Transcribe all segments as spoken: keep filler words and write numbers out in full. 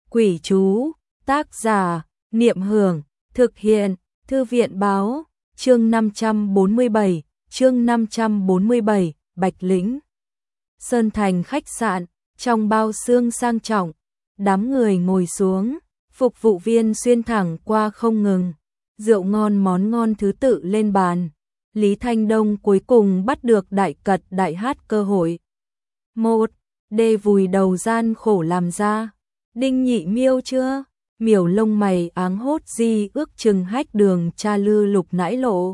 Quỷ chú, tác giả, Niệm Hưởng, thực hiện, Thư viện báo, chương năm trăm bốn mươi bảy, chương năm trăm bốn mươi bảy, Bạch Lĩnh. Sơn Thành khách sạn, trong bao xương sang trọng, đám người ngồi xuống, phục vụ viên xuyên thẳng qua không ngừng, rượu ngon món ngon thứ tự lên bàn. Lý Thanh Đông cuối cùng bắt được đại cật đại hát cơ hội. Một, đê vùi đầu gian khổ làm ra. Đinh Nhị Miêu chưa? Miểu lông mày áng hốt di ước chừng hách đường cha lư lục nãi lộ.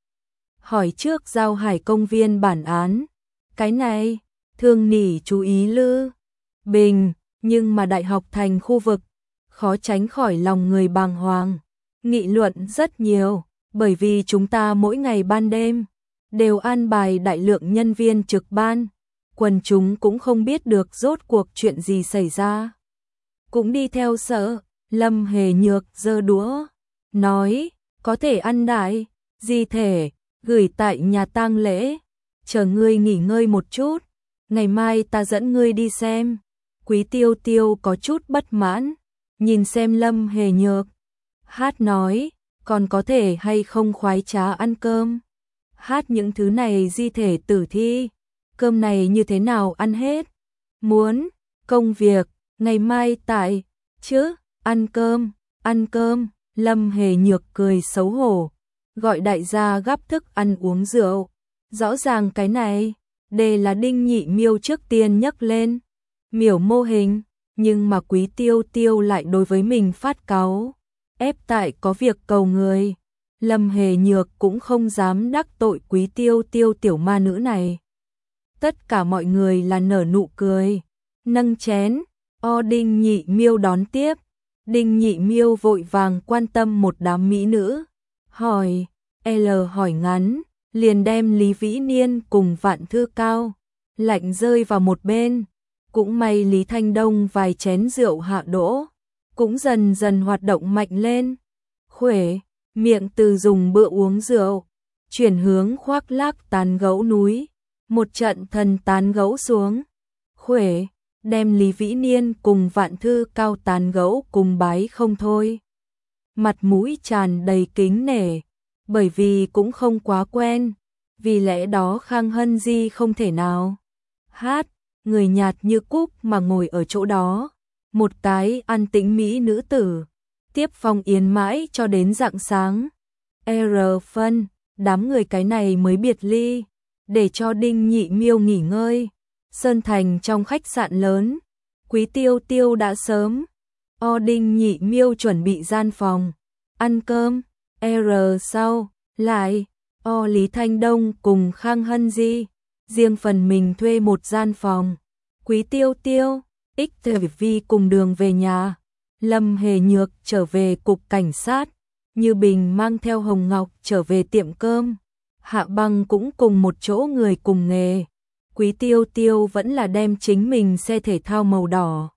Hỏi trước giao hải công viên bản án. Cái này, thương nỉ chú ý lư. Bình, nhưng mà đại học thành khu vực, khó tránh khỏi lòng người bàng hoàng. Nghị luận rất nhiều, bởi vì chúng ta mỗi ngày ban đêm đều an bài đại lượng nhân viên trực ban. Quần chúng cũng không biết được rốt cuộc chuyện gì xảy ra. Cũng đi theo sợ, Lâm Hề Nhược giơ đũa, nói, có thể ăn đại, di thể, gửi tại nhà tang lễ, chờ ngươi nghỉ ngơi một chút, ngày mai ta dẫn ngươi đi xem. Quý Tiêu Tiêu có chút bất mãn, nhìn xem Lâm Hề Nhược. Hát nói, còn có thể hay không khoái trá ăn cơm. Hát những thứ này di thể tử thi, cơm này như thế nào ăn hết. Muốn, công việc, ngày mai tại, chứ, ăn cơm, ăn cơm. Lâm Hề Nhược cười xấu hổ, gọi đại gia gắp thức ăn uống rượu. Rõ ràng cái này, đây là Đinh Nhị Miêu trước tiên nhắc lên. Miểu mô hình, nhưng mà Quý Tiêu Tiêu lại đối với mình phát cáu, ép tại có việc cầu người. Lâm Hề Nhược cũng không dám đắc tội Quý Tiêu Tiêu tiểu ma nữ này. Tất cả mọi người là nở nụ cười, nâng chén, o Đinh Nhị Miêu đón tiếp. Đinh Nhị Miêu vội vàng quan tâm một đám mỹ nữ, hỏi, L hỏi ngắn, liền đem Lý Vĩ Niên cùng Vạn Thư Cao lạnh rơi vào một bên. Cũng may Lý Thanh Đông vài chén rượu hạ đỗ, cũng dần dần hoạt động mạnh lên. Khuể, miệng từ dùng bữa uống rượu, chuyển hướng khoác lác tán gẫu núi, một trận thần tán gẫu xuống. Khuể, đem Lý Vĩ Niên cùng Vạn Thư Cao tán gẫu cùng bái không thôi. Mặt mũi tràn đầy kính nể, bởi vì cũng không quá quen, vì lẽ đó Khang Hân Di không thể nào. Hát, người nhạt như cúc mà ngồi ở chỗ đó, một cái an tĩnh mỹ nữ tử, tiếp phong yến mãi cho đến rạng sáng. R phân, đám người cái này mới biệt ly, để cho Đinh Nhị Miêu nghỉ ngơi. Sơn Thành trong khách sạn lớn, Quý Tiêu Tiêu đã sớm, o Đinh Nhị Miêu chuẩn bị gian phòng, ăn cơm. R sau, lại, o Lý Thanh Đông cùng Khang Hân Di, riêng phần mình thuê một gian phòng. Quý Tiêu Tiêu, X Vi cùng đường về nhà. Lâm Hề Nhược trở về cục cảnh sát, Như Bình mang theo Hồng Ngọc trở về tiệm cơm. Hạ Băng cũng cùng một chỗ người cùng nghề. Quý Tiêu Tiêu vẫn là đem chính mình xe thể thao màu đỏ.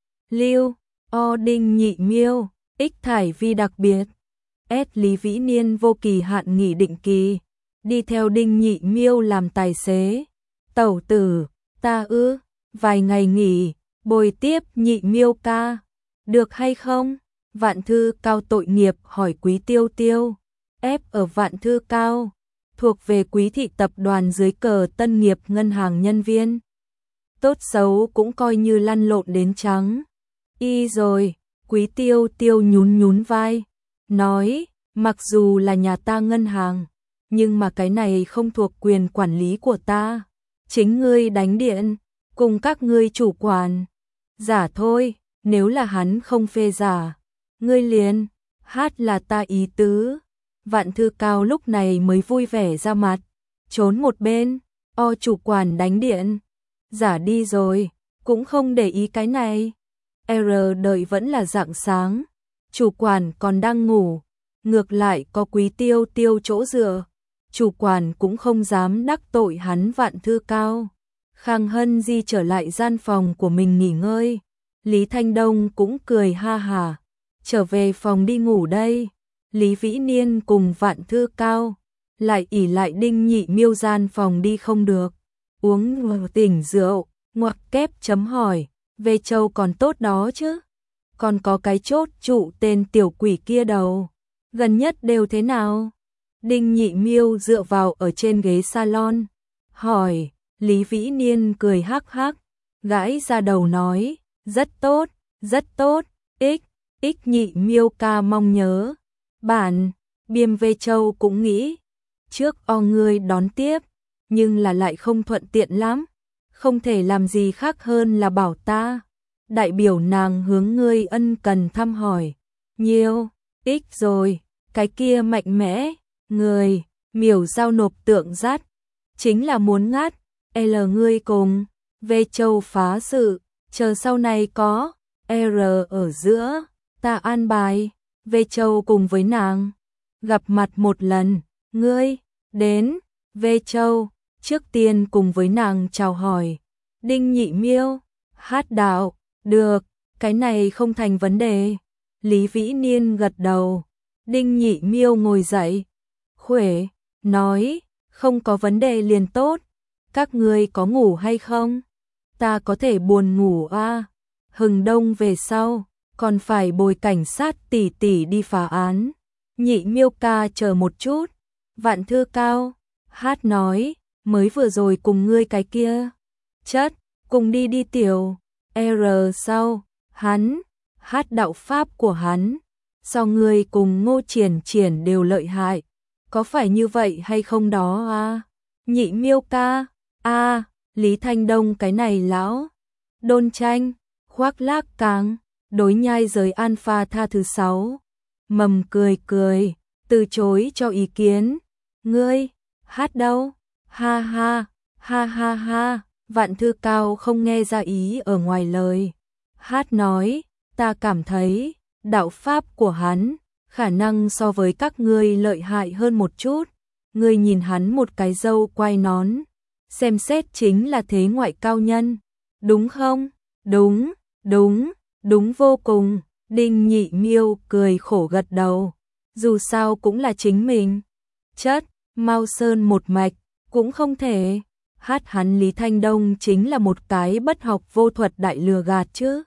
Lưu, o Đinh Nhị Miêu, X Thải Vi đặc biệt. S Lý Vĩ Niên vô kỳ hạn nghỉ định kỳ, đi theo Đinh Nhị Miêu làm tài xế. Tẩu tử, ta ư, vài ngày nghỉ, bồi tiếp Nhị Miêu ca, được hay không? Vạn Thư Cao tội nghiệp hỏi Quý Tiêu Tiêu. F ở Vạn Thư Cao, thuộc về Quý thị tập đoàn dưới cờ Tân Nghiệp ngân hàng nhân viên. Tốt xấu cũng coi như lăn lộn đến trắng. Y rồi, Quý Tiêu Tiêu nhún nhún vai, nói, mặc dù là nhà ta ngân hàng, nhưng mà cái này không thuộc quyền quản lý của ta. Chính ngươi đánh điện, cùng các ngươi chủ quản. Giả thôi, nếu là hắn không phê giả, ngươi liền, hát là ta ý tứ. Vạn Thư Cao lúc này mới vui vẻ ra mặt, trốn một bên, o chủ quản đánh điện. Giả đi rồi, cũng không để ý cái này. R đợi vẫn là rạng sáng, chủ quản còn đang ngủ, ngược lại có Quý Tiêu Tiêu chỗ dựa. Chủ quản cũng không dám đắc tội hắn Vạn Thư Cao. Khang Hân Di trở lại gian phòng của mình nghỉ ngơi. Lý Thanh Đông cũng cười ha hả, trở về phòng đi ngủ đây. Lý Vĩ Niên cùng Vạn Thư Cao lại ỉ lại Đinh Nhị Miêu gian phòng đi không được, uống tỉnh rượu. Ngoặc kép chấm hỏi, về Châu còn tốt đó chứ? còn có cái chốt trụ tên tiểu quỷ kia đầu. Gần nhất đều thế nào? Đinh Nhị Miêu dựa vào ở trên ghế salon, hỏi. Lý Vĩ Niên cười hắc hắc, gãi ra đầu nói, rất tốt, rất tốt, ích, ích Nhị Miêu ca mong nhớ. Bản, Biêm Vê Châu cũng nghĩ, trước o ngươi đón tiếp, nhưng là lại không thuận tiện lắm, không thể làm gì khác hơn là bảo ta. Đại biểu nàng hướng ngươi ân cần thăm hỏi. Nhiêu, ích rồi, cái kia mạnh mẽ, người, miểu giao nộp tượng dắt, chính là muốn ngắt, L ngươi cùng, V Châu phá sự, chờ sau này có, R ở giữa, ta an bài, V Châu cùng với nàng, gặp mặt một lần, ngươi, đến, V Châu, trước tiên cùng với nàng chào hỏi, Đinh Nhị Miêu, hát đạo, được, cái này không thành vấn đề, Lý Vĩ Niên gật đầu, Đinh Nhị Miêu ngồi dậy, khuể, nói, không có vấn đề liền tốt, các ngươi có ngủ hay không? Ta có thể buồn ngủ à? Hừng đông về sau, còn phải bồi cảnh sát tỷ tỷ đi phá án. Nhị Miêu ca chờ một chút. Vạn Thư Cao, hát nói, mới vừa rồi cùng ngươi cái kia. Chất, cùng đi đi tiểu. R sau, hắn, hát đạo pháp của hắn. So ngươi cùng Ngô Triển Triển đều lợi hại. Có phải như vậy hay không đó à? Nhị Miêu ca, a à, Lý Thanh Đông cái này lão. Đôn Tranh, khoác lác càng, đối nhai giới alpha tha thứ sáu. Mầm cười cười, từ chối cho ý kiến. Ngươi, hát đâu? Ha ha, ha ha ha, Vạn Thư Cao không nghe ra ý ở ngoài lời. Hát nói, ta cảm thấy, đạo pháp của hắn, khả năng so với các ngươi lợi hại hơn một chút. Ngươi nhìn hắn một cái râu quai nón, xem xét chính là thế ngoại cao nhân, đúng không? Đúng, đúng, đúng vô cùng. Đinh Nhị Miêu cười khổ gật đầu, dù sao cũng là chính mình. Chất, Mao Sơn một mạch, cũng không thể. Hát hắn Lý Thanh Đông chính là một cái bất học vô thuật đại lừa gạt chứ.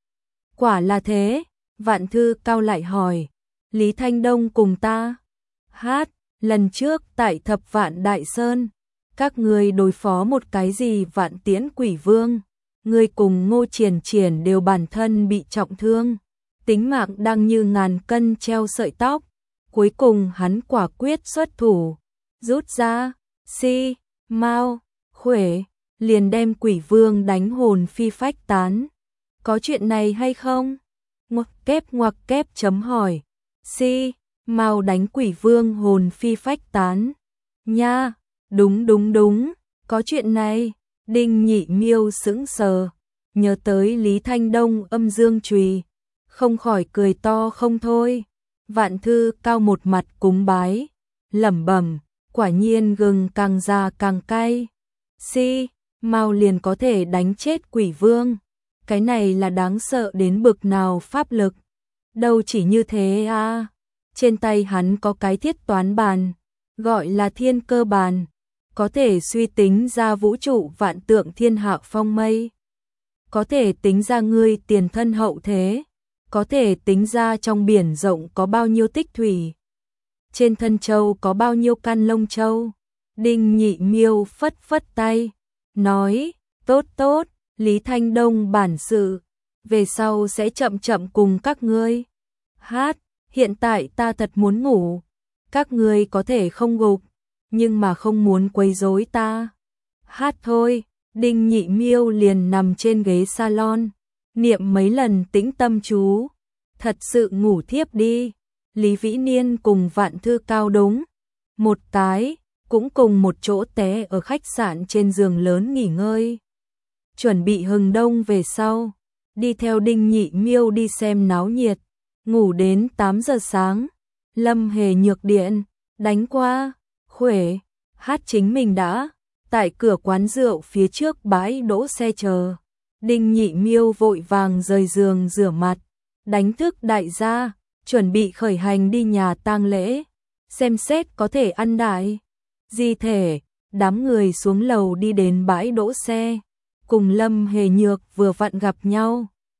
Quả là thế, Vạn Thư Cao lại hỏi, Lý Thanh Đông cùng ta. Hát, lần trước tại Thập Vạn Đại Sơn, các ngươi đối phó một cái gì Vạn Tiễn Quỷ Vương, ngươi cùng Ngô Triển Triển đều bản thân bị trọng thương, tính mạng đang như ngàn cân treo sợi tóc, cuối cùng hắn quả quyết xuất thủ, rút ra, si, mau, khuể, liền đem Quỷ Vương đánh hồn phi phách tán. Có chuyện này hay không? Ngoặc kép ngoặc kép chấm hỏi, si, mau đánh Quỷ Vương hồn phi phách tán. Nha, đúng đúng đúng, có chuyện này. Đinh Nhị Miêu sững sờ, nhớ tới Lý Thanh Đông âm dương chùy, không khỏi cười to không thôi. Vạn Thư Cao một mặt cúng bái, lẩm bẩm, quả nhiên gừng càng già càng cay. Si, mau liền có thể đánh chết Quỷ Vương, cái này là đáng sợ đến bực nào pháp lực. Đâu chỉ như thế à, trên tay hắn có cái thiết toán bàn, gọi là thiên cơ bàn, có thể suy tính ra vũ trụ vạn tượng thiên hạ phong mây, có thể tính ra ngươi tiền thân hậu thế, có thể tính ra trong biển rộng có bao nhiêu tích thủy, trên thân châu có bao nhiêu căn lông châu. Đinh Nhị Miêu phất phất tay, nói, tốt tốt, Lý Thanh Đông bản sự, về sau sẽ chậm chậm cùng các ngươi. Hát, hiện tại ta thật muốn ngủ, các ngươi có thể không gục, nhưng mà không muốn quấy rối ta. Hát thôi, Đinh Nhị Miêu liền nằm trên ghế salon, niệm mấy lần tĩnh tâm chú, thật sự ngủ thiếp đi. Lý Vĩ Niên cùng Vạn Thư Cao đúng một cái, cũng cùng một chỗ té ở khách sạn trên giường lớn nghỉ ngơi. Chuẩn bị hừng đông về sau, đi theo Đinh Nhị Miêu đi xem náo nhiệt, ngủ đến tám giờ sáng. Lâm Hề Nhược điện, đánh qua, khuể, hát chính mình đã, tại cửa quán rượu phía trước bãi đỗ xe chờ. Đinh Nhị Miêu vội vàng rời giường rửa mặt, đánh thức đại gia, chuẩn bị khởi hành đi nhà tang lễ, xem xét có thể ăn đại di thể. Đám người xuống lầu đi đến bãi đỗ xe, cùng Lâm Hề Nhược vừa vặn gặp nhau.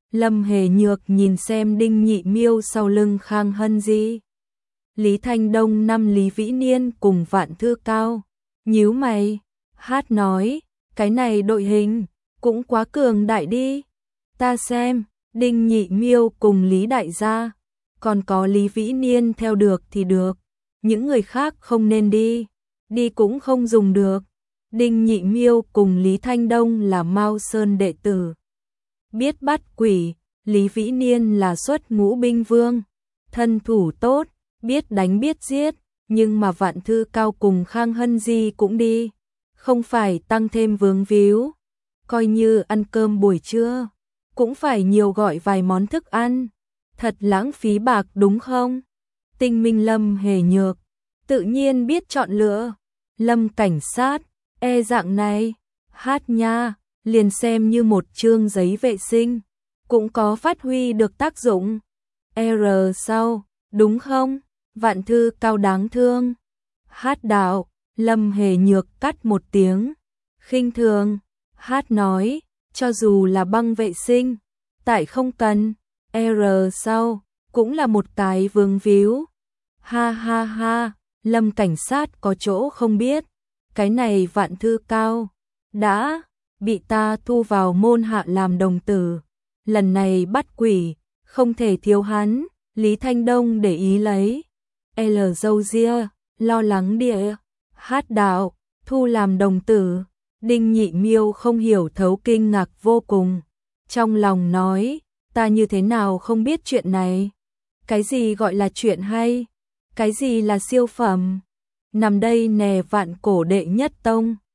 Lâm Hề Nhược nhìn xem Đinh Nhị Miêu sau lưng Khang Hân Di. Lý Thanh Đông năm Lý Vĩ Niên cùng Vạn Thư Cao. Nhíu mày, hát nói, cái này đội hình, cũng quá cường đại đi. Ta xem, Đinh Nhị Miêu cùng Lý Đại gia, còn có Lý Vĩ Niên theo được thì được. Những người khác không nên đi, đi cũng không dùng được. Đinh Nhị Miêu cùng Lý Thanh Đông là Mao Sơn đệ tử. Biết bắt quỷ, Lý Vĩ Niên là xuất ngũ binh vương. Thân thủ tốt, biết đánh biết giết, nhưng mà Vạn Thư Cao cùng Khang Hân Di cũng đi. Không phải tăng thêm vướng víu, coi như ăn cơm buổi trưa, cũng phải nhiều gọi vài món thức ăn. Thật lãng phí bạc đúng không? Tinh Minh Lâm Hề Nhược, tự nhiên biết chọn lựa. Lâm cảnh sát, e dạng này, hát nha, liền xem như một chương giấy vệ sinh, cũng có phát huy được tác dụng. R sau, đúng không? Vạn Thư Cao đáng thương. Hát đạo, Lâm Hề Nhược cắt một tiếng, khinh thường. Hát nói, cho dù là băng vệ sinh, tại không cần. R sau, cũng là một cái vướng víu. Ha ha ha, Lâm cảnh sát có chỗ không biết. Cái này Vạn Thư Cao đã bị ta thu vào môn hạ làm đồng tử. Lần này bắt quỷ, không thể thiếu hắn. Lý Thanh Đông để ý lấy. L dâu ria, lo lắng địa. Hát đạo, thu làm đồng tử. Đinh Nhị Miêu không hiểu thấu kinh ngạc vô cùng. Trong lòng nói, ta như thế nào không biết chuyện này. Cái gì gọi là chuyện hay? Cái gì là siêu phẩm? Nằm đây nè vạn cổ đệ nhất tông.